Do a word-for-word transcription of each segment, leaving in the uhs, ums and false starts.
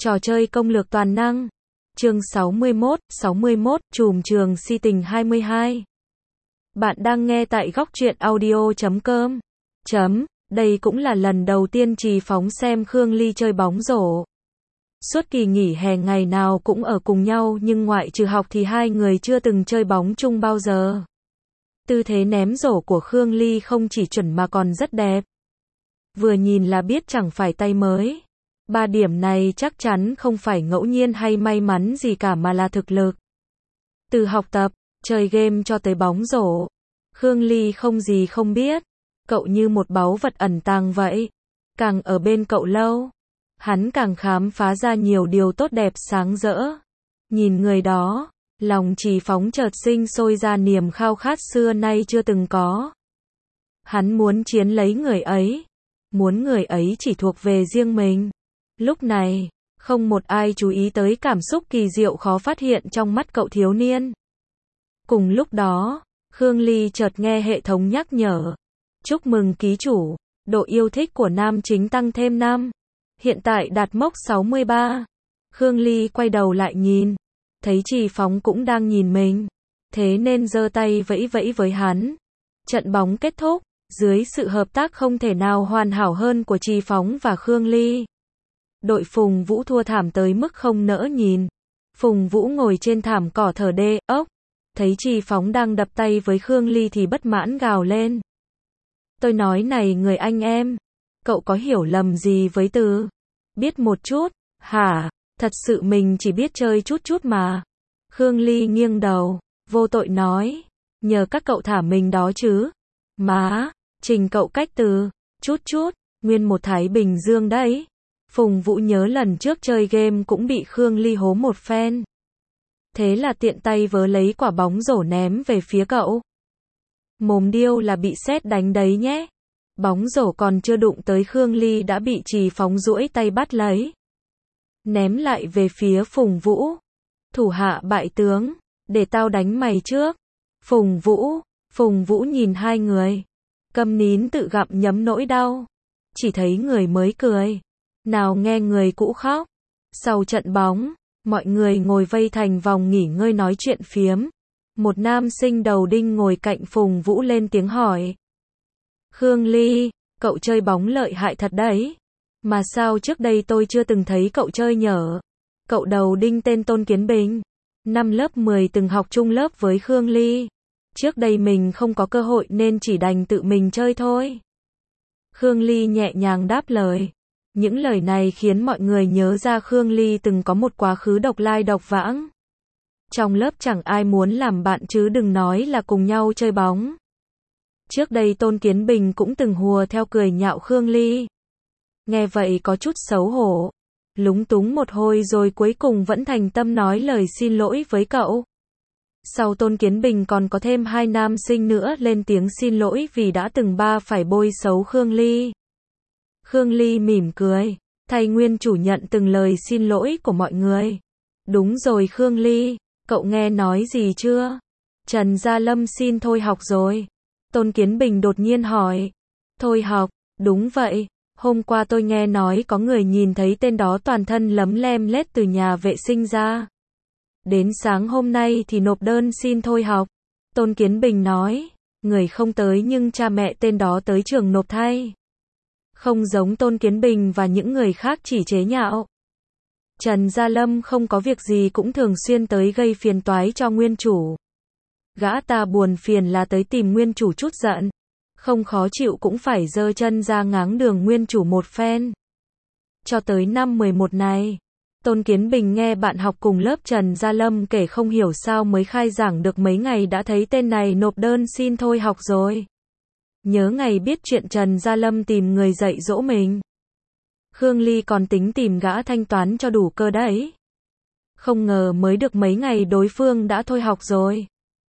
Trò chơi công lược toàn năng. Chương sáu mươi mốt, sáu mươi mốt, trùm trường si tình hai mươi hai. Bạn đang nghe tại góc truyện audio chấm com. Chấm, đây cũng là lần đầu tiên Trì Phóng xem Khương Ly chơi bóng rổ. Suốt kỳ nghỉ hè ngày nào cũng ở cùng nhau nhưng ngoại trừ học thì hai người chưa từng chơi bóng chung bao giờ. Tư thế ném rổ của Khương Ly không chỉ chuẩn mà còn rất đẹp. Vừa nhìn là biết chẳng phải tay mới. Ba điểm này chắc chắn không phải ngẫu nhiên hay may mắn gì cả mà là thực lực. Từ học tập, chơi game cho tới bóng rổ, Khương Ly không gì không biết. Cậu như một báu vật ẩn tàng vậy. Càng ở bên cậu lâu, hắn càng khám phá ra nhiều điều tốt đẹp sáng rỡ. Nhìn người đó, lòng Trì Phóng chợt sinh sôi ra niềm khao khát xưa nay chưa từng có. Hắn muốn chiếm lấy người ấy, muốn người ấy chỉ thuộc về riêng mình. Lúc này, không một ai chú ý tới cảm xúc kỳ diệu khó phát hiện trong mắt cậu thiếu niên. Cùng lúc đó, Khương Ly chợt nghe hệ thống nhắc nhở. Chúc mừng ký chủ, độ yêu thích của nam chính tăng thêm năm. Hiện tại đạt mốc sáu mươi ba. Khương Ly quay đầu lại nhìn, thấy Trì Phóng cũng đang nhìn mình. Thế nên giơ tay vẫy vẫy với hắn. Trận bóng kết thúc, dưới sự hợp tác không thể nào hoàn hảo hơn của Trì Phóng và Khương Ly. Đội Phùng Vũ thua thảm tới mức không nỡ nhìn. Phùng Vũ ngồi trên thảm cỏ thở đê ốc. Thấy Trì Phóng đang đập tay với Khương Ly thì bất mãn gào lên. Tôi nói này người anh em, cậu có hiểu lầm gì với từ biết một chút, hả? Thật sự mình chỉ biết chơi chút chút mà. Khương Ly nghiêng đầu, vô tội nói. Nhờ các cậu thả mình đó chứ. Má, trình cậu cách từ chút chút, nguyên một Thái Bình Dương đấy. Phùng Vũ nhớ lần trước chơi game cũng bị Khương Ly hố một phen. Thế là tiện tay vớ lấy quả bóng rổ ném về phía cậu. Mồm điêu là bị sét đánh đấy nhé. Bóng rổ còn chưa đụng tới Khương Ly đã bị Trì Phóng duỗi tay bắt lấy. Ném lại về phía Phùng Vũ. Thủ hạ bại tướng, để tao đánh mày trước. Phùng Vũ, Phùng Vũ nhìn hai người. Câm nín tự gặm nhấm nỗi đau. Chỉ thấy người mới cười. Nào nghe người cũ khóc. Sau trận bóng, mọi người ngồi vây thành vòng nghỉ ngơi nói chuyện phiếm. Một nam sinh đầu đinh ngồi cạnh Phùng Vũ lên tiếng hỏi. Khương Ly, cậu chơi bóng lợi hại thật đấy. Mà sao trước đây tôi chưa từng thấy cậu chơi nhở? Cậu đầu đinh tên Tôn Kiến Bình. Năm lớp mười từng học chung lớp với Khương Ly. Trước đây mình không có cơ hội nên chỉ đành tự mình chơi thôi. Khương Ly nhẹ nhàng đáp lời. Những lời này khiến mọi người nhớ ra Khương Ly từng có một quá khứ độc lai độc vãng. Trong lớp chẳng ai muốn làm bạn chứ đừng nói là cùng nhau chơi bóng. Trước đây Tôn Kiến Bình cũng từng hùa theo cười nhạo Khương Ly. Nghe vậy có chút xấu hổ. Lúng túng một hồi rồi cuối cùng vẫn thành tâm nói lời xin lỗi với cậu. Sau Tôn Kiến Bình còn có thêm hai nam sinh nữa lên tiếng xin lỗi vì đã từng ba phải bôi xấu Khương Ly. Khương Ly mỉm cười, thay nguyên chủ nhận từng lời xin lỗi của mọi người. Đúng rồi Khương Ly, cậu nghe nói gì chưa? Trần Gia Lâm xin thôi học rồi. Tôn Kiến Bình đột nhiên hỏi. Thôi học, đúng vậy. Hôm qua tôi nghe nói có người nhìn thấy tên đó toàn thân lấm lem lết từ nhà vệ sinh ra. Đến sáng hôm nay thì nộp đơn xin thôi học. Tôn Kiến Bình nói. Người không tới nhưng cha mẹ tên đó tới trường nộp thay. Không giống Tôn Kiến Bình và những người khác chỉ chế nhạo. Trần Gia Lâm không có việc gì cũng thường xuyên tới gây phiền toái cho nguyên chủ. Gã ta buồn phiền là tới tìm nguyên chủ chút giận. Không khó chịu cũng phải giơ chân ra ngáng đường nguyên chủ một phen. Cho tới năm mười một này, Tôn Kiến Bình nghe bạn học cùng lớp Trần Gia Lâm kể không hiểu sao mới khai giảng được mấy ngày đã thấy tên này nộp đơn xin thôi học rồi. Nhớ ngày biết chuyện Trần Gia Lâm tìm người dạy dỗ mình. Khương Ly còn tính tìm gã thanh toán cho đủ cơ đấy. Không ngờ mới được mấy ngày đối phương đã thôi học rồi.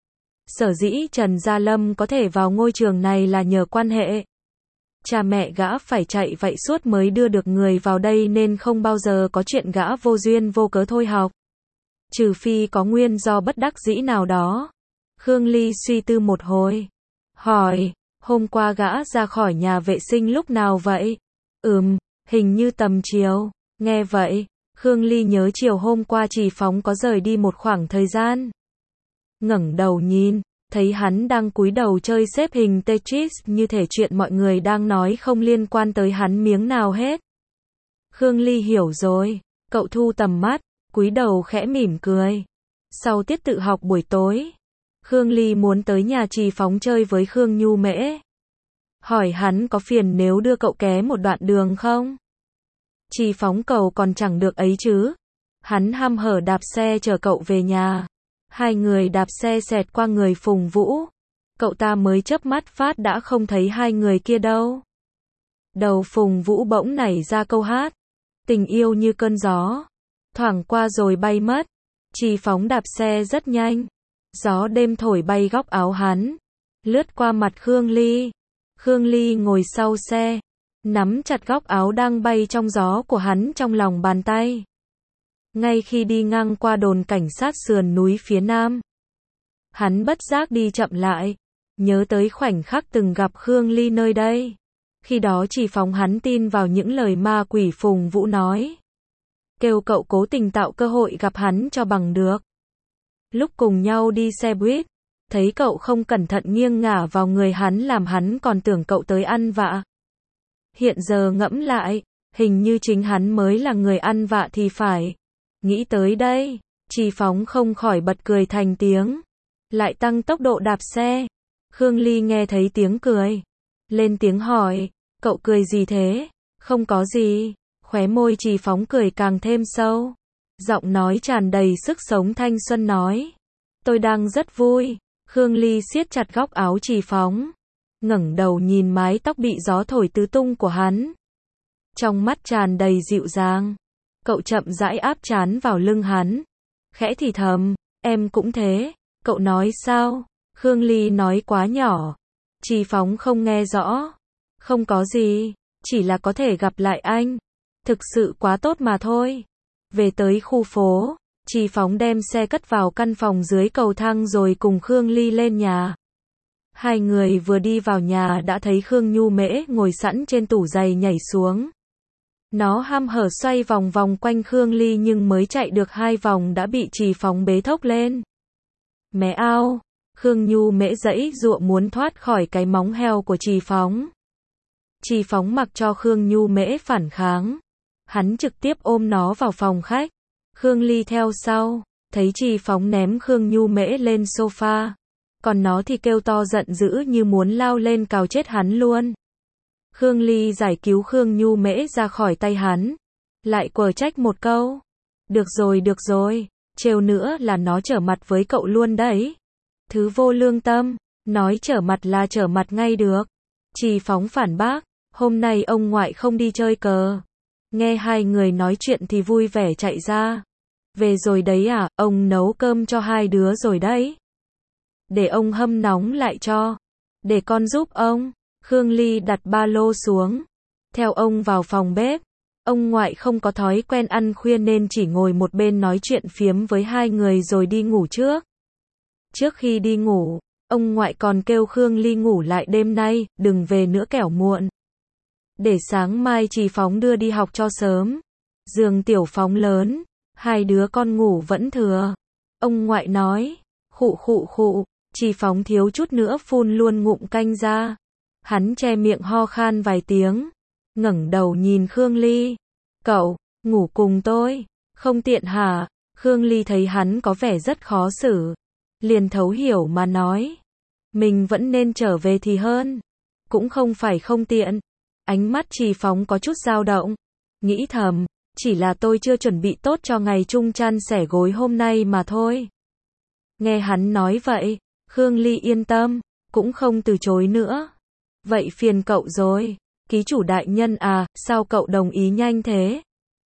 Sở dĩ Trần Gia Lâm có thể vào ngôi trường này là nhờ quan hệ. Cha mẹ gã phải chạy vậy suốt mới đưa được người vào đây nên không bao giờ có chuyện gã vô duyên vô cớ thôi học. Trừ phi có nguyên do bất đắc dĩ nào đó. Khương Ly suy tư một hồi. Hỏi, hôm qua gã ra khỏi nhà vệ sinh lúc nào vậy? Ừm, hình như tầm chiều. Nghe vậy, Khương Ly nhớ chiều hôm qua Trì Phóng có rời đi một khoảng thời gian. Ngẩng đầu nhìn, thấy hắn đang cúi đầu chơi xếp hình Tetris như thể chuyện mọi người đang nói không liên quan tới hắn miếng nào hết. Khương Ly hiểu rồi, cậu thu tầm mắt, cúi đầu khẽ mỉm cười. Sau tiết tự học buổi tối, Khương Ly muốn tới nhà Trì Phóng chơi với Khương Nhu Mễ. Hỏi hắn có phiền nếu đưa cậu ké một đoạn đường không? Trì Phóng cậu còn chẳng được ấy chứ. Hắn hăm hở đạp xe chở cậu về nhà. Hai người đạp xe xẹt qua người Phùng Vũ. Cậu ta mới chớp mắt phát đã không thấy hai người kia đâu. Đầu Phùng Vũ bỗng nảy ra câu hát. Tình yêu như cơn gió. Thoảng qua rồi bay mất. Trì Phóng đạp xe rất nhanh. Gió đêm thổi bay góc áo hắn. Lướt qua mặt Khương Ly. Khương Ly ngồi sau xe. Nắm chặt góc áo đang bay trong gió của hắn trong lòng bàn tay. Ngay khi đi ngang qua đồn cảnh sát sườn núi phía nam, hắn bất giác đi chậm lại, nhớ tới khoảnh khắc từng gặp Khương Ly nơi đây. Khi đó Trì Phóng hắn tin vào những lời ma quỷ Phùng Vũ nói, kêu cậu cố tình tạo cơ hội gặp hắn cho bằng được. Lúc cùng nhau đi xe buýt, thấy cậu không cẩn thận nghiêng ngả vào người hắn làm hắn còn tưởng cậu tới ăn vạ. Hiện giờ ngẫm lại, hình như chính hắn mới là người ăn vạ thì phải. Nghĩ tới đây, Trì Phóng không khỏi bật cười thành tiếng. Lại tăng tốc độ đạp xe. Khương Ly nghe thấy tiếng cười. Lên tiếng hỏi, cậu cười gì thế? Không có gì. Khóe môi Trì Phóng cười càng thêm sâu. Giọng nói tràn đầy sức sống thanh xuân nói. Tôi đang rất vui. Khương Ly siết chặt góc áo Trì Phóng. Ngẩng đầu nhìn mái tóc bị gió thổi tứ tung của hắn. Trong mắt tràn đầy dịu dàng. Cậu chậm rãi áp trán vào lưng hắn. Khẽ thì thầm, em cũng thế. Cậu nói sao? Khương Ly nói quá nhỏ. Trì Phóng không nghe rõ. Không có gì, chỉ là có thể gặp lại anh. Thực sự quá tốt mà thôi. Về tới khu phố, Trì Phóng đem xe cất vào căn phòng dưới cầu thang rồi cùng Khương Ly lên nhà. Hai người vừa đi vào nhà đã thấy Khương Nhu Mễ ngồi sẵn trên tủ giày nhảy xuống. Nó hăm hở xoay vòng vòng quanh Khương Ly nhưng mới chạy được hai vòng đã bị Trì Phóng bế thốc lên. Mẹ ao, Khương Nhu Mễ giãy giụa muốn thoát khỏi cái móng heo của Trì Phóng. Trì Phóng mặc cho Khương Nhu Mễ phản kháng. Hắn trực tiếp ôm nó vào phòng khách. Khương Ly theo sau, thấy Trì Phóng ném Khương Nhu Mễ lên sofa. Còn nó thì kêu to giận dữ như muốn lao lên cào chết hắn luôn. Khương Ly giải cứu Khương Nhu Mễ ra khỏi tay hắn. Lại quở trách một câu. Được rồi được rồi, trêu nữa là nó trở mặt với cậu luôn đấy. Thứ vô lương tâm, nói trở mặt là trở mặt ngay được. Trì Phóng phản bác, hôm nay ông ngoại không đi chơi cờ. Nghe hai người nói chuyện thì vui vẻ chạy ra. Về rồi đấy à, ông nấu cơm cho hai đứa rồi đấy. Để ông hâm nóng lại cho. Để con giúp ông. Khương Ly đặt ba lô xuống. Theo ông vào phòng bếp. Ông ngoại không có thói quen ăn khuya nên chỉ ngồi một bên nói chuyện phiếm với hai người rồi đi ngủ trước. Trước khi đi ngủ, ông ngoại còn kêu Khương Ly ngủ lại đêm nay, đừng về nữa kẻo muộn. Để sáng mai Trì Phóng đưa đi học cho sớm. Giường Tiểu Phóng lớn, hai đứa con ngủ vẫn thừa. Ông ngoại nói, khụ khụ khụ, Trì Phóng thiếu chút nữa phun luôn ngụm canh ra. Hắn che miệng ho khan vài tiếng, ngẩng đầu nhìn Khương Ly. Cậu, ngủ cùng tôi, không tiện hả? Khương Ly thấy hắn có vẻ rất khó xử. Liền thấu hiểu mà nói. Mình vẫn nên trở về thì hơn. Cũng không phải không tiện. Ánh mắt Trì Phóng có chút dao động. Nghĩ thầm, chỉ là tôi chưa chuẩn bị tốt cho ngày chung chăn sẻ gối hôm nay mà thôi. Nghe hắn nói vậy, Khương Ly yên tâm, cũng không từ chối nữa. Vậy phiền cậu rồi. Ký chủ đại nhân à, sao cậu đồng ý nhanh thế?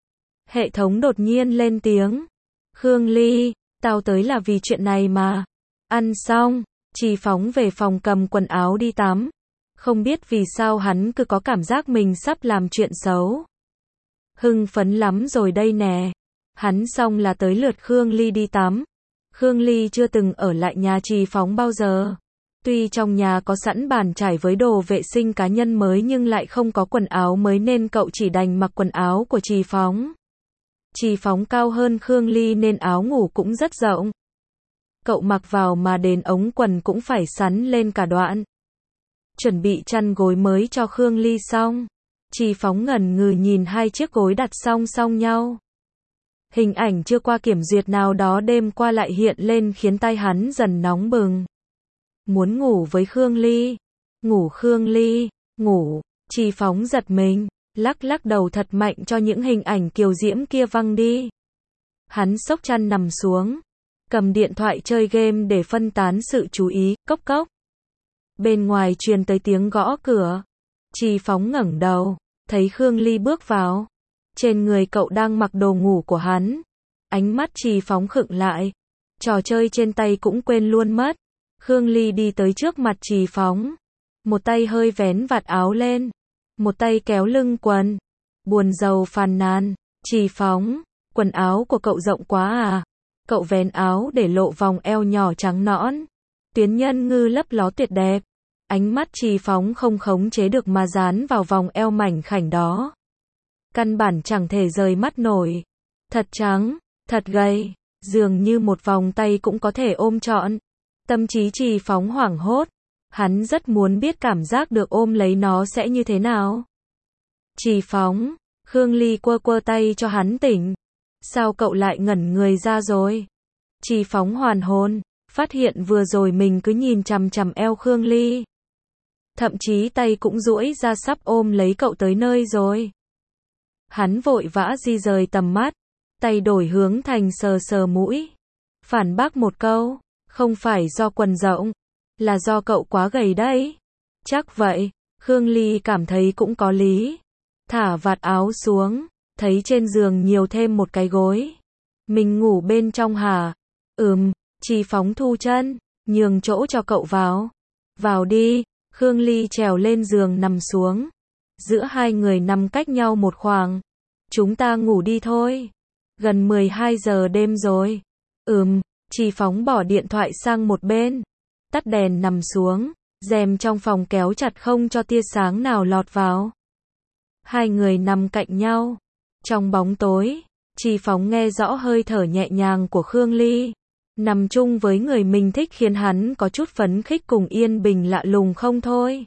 Hệ thống đột nhiên lên tiếng. Khương Ly, tao tới là vì chuyện này mà. Ăn xong, Trì Phóng về phòng cầm quần áo đi tắm. Không biết vì sao hắn cứ có cảm giác mình sắp làm chuyện xấu. Hưng phấn lắm rồi đây nè. Hắn xong là tới lượt Khương Ly đi tắm. Khương Ly chưa từng ở lại nhà Trì Phóng bao giờ. Tuy trong nhà có sẵn bàn chải với đồ vệ sinh cá nhân mới nhưng lại không có quần áo mới nên cậu chỉ đành mặc quần áo của Trì Phóng. Trì Phóng cao hơn Khương Ly nên áo ngủ cũng rất rộng. Cậu mặc vào mà đến ống quần cũng phải sắn lên cả đoạn. Chuẩn bị chăn gối mới cho Khương Ly xong. Trì Phóng ngẩn ngừ nhìn hai chiếc gối đặt song song nhau. Hình ảnh chưa qua kiểm duyệt nào đó đêm qua lại hiện lên khiến tai hắn dần nóng bừng. Muốn ngủ với Khương Ly. Ngủ Khương Ly, ngủ. Trì Phóng giật mình, lắc lắc đầu thật mạnh cho những hình ảnh kiều diễm kia văng đi. Hắn xốc chăn nằm xuống, cầm điện thoại chơi game để phân tán sự chú ý, cốc cốc. Bên ngoài truyền tới tiếng gõ cửa. Trì Phóng ngẩng đầu, thấy Khương Ly bước vào. Trên người cậu đang mặc đồ ngủ của hắn. Ánh mắt Trì Phóng khựng lại. Trò chơi trên tay cũng quên luôn mất. Khương Ly đi tới trước mặt Trì Phóng. Một tay hơi vén vạt áo lên. Một tay kéo lưng quần. Buồn rầu phàn nàn. Trì Phóng, quần áo của cậu rộng quá à? Cậu vén áo để lộ vòng eo nhỏ trắng nõn. Tuyến nhân ngư lấp ló tuyệt đẹp. Ánh mắt Trì Phóng không khống chế được mà dán vào vòng eo mảnh khảnh đó. Căn bản chẳng thể rời mắt nổi. Thật trắng, thật gầy, dường như một vòng tay cũng có thể ôm trọn. Tâm trí Trì Phóng hoảng hốt. Hắn rất muốn biết cảm giác được ôm lấy nó sẽ như thế nào. Trì Phóng, Khương Ly quơ quơ tay cho hắn tỉnh. Sao cậu lại ngẩn người ra rồi? Trì Phóng hoàn hồn, phát hiện vừa rồi mình cứ nhìn chằm chằm eo Khương Ly. Thậm chí tay cũng duỗi ra sắp ôm lấy cậu tới nơi rồi. Hắn vội vã di rời tầm mắt, tay đổi hướng thành sờ sờ mũi. Phản bác một câu, không phải do quần rộng, là do cậu quá gầy đấy. Chắc vậy, Khương Ly cảm thấy cũng có lý. Thả vạt áo xuống, thấy trên giường nhiều thêm một cái gối. Mình ngủ bên trong hả? Ừm, Trì Phóng thu chân, nhường chỗ cho cậu vào. Vào đi, Khương Ly trèo lên giường nằm xuống. Giữa hai người nằm cách nhau một khoảng. Chúng ta ngủ đi thôi. Gần mười hai giờ đêm rồi. Ừm, Trì Phóng bỏ điện thoại sang một bên. Tắt đèn nằm xuống, rèm trong phòng kéo chặt không cho tia sáng nào lọt vào. Hai người nằm cạnh nhau. Trong bóng tối, Trì Phóng nghe rõ hơi thở nhẹ nhàng của Khương Ly. Nằm chung với người mình thích khiến hắn có chút phấn khích cùng yên bình lạ lùng không thôi.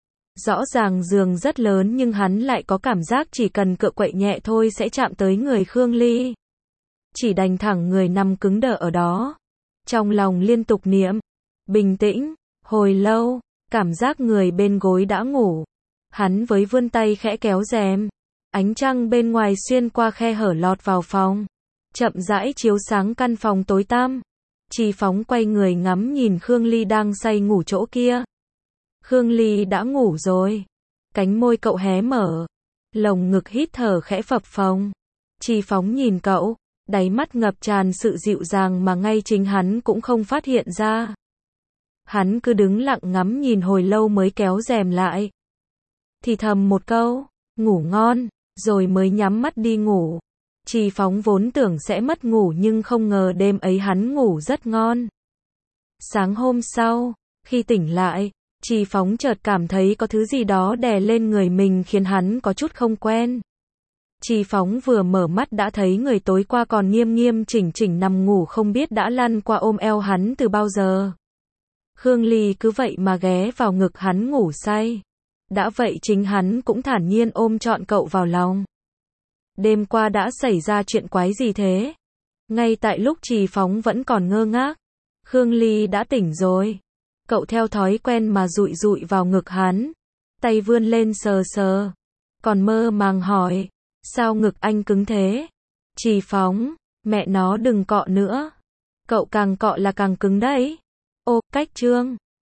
Rõ ràng giường rất lớn nhưng hắn lại có cảm giác chỉ cần cựa quậy nhẹ thôi sẽ chạm tới người Khương Ly. Chỉ đành thẳng người nằm cứng đờ ở đó. Trong lòng liên tục niệm. Bình tĩnh, hồi lâu, cảm giác người bên gối đã ngủ. Hắn với vươn tay khẽ kéo rèm. Ánh trăng bên ngoài xuyên qua khe hở lọt vào phòng. Chậm rãi chiếu sáng căn phòng tối tăm. Trì Phóng quay người ngắm nhìn Khương Ly đang say ngủ chỗ kia. Khương Ly đã ngủ rồi. Cánh môi cậu hé mở. Lồng ngực hít thở khẽ phập phồng. Trì Phóng nhìn cậu, đáy mắt ngập tràn sự dịu dàng mà ngay chính hắn cũng không phát hiện ra. Hắn cứ đứng lặng ngắm nhìn hồi lâu mới kéo rèm lại. Thì thầm một câu, ngủ ngon, rồi mới nhắm mắt đi ngủ. Trì Phóng vốn tưởng sẽ mất ngủ nhưng không ngờ đêm ấy hắn ngủ rất ngon. Sáng hôm sau, khi tỉnh lại, Trì Phóng chợt cảm thấy có thứ gì đó đè lên người mình khiến hắn có chút không quen. Trì Phóng vừa mở mắt đã thấy người tối qua còn nghiêm nghiêm chỉnh chỉnh nằm ngủ không biết đã lăn qua ôm eo hắn từ bao giờ. Khương Ly cứ vậy mà ghé vào ngực hắn ngủ say. Đã vậy chính hắn cũng thản nhiên ôm trọn cậu vào lòng. Đêm qua đã xảy ra chuyện quái gì thế? Ngay tại lúc Trì Phóng vẫn còn ngơ ngác, Khương Ly đã tỉnh rồi. Cậu theo thói quen mà dụi dụi vào ngực hắn, tay vươn lên sờ sờ, còn mơ màng hỏi, sao ngực anh cứng thế? Trì Phóng, mẹ nó đừng cọ nữa. Cậu càng cọ là càng cứng đấy. Ô, cách chương.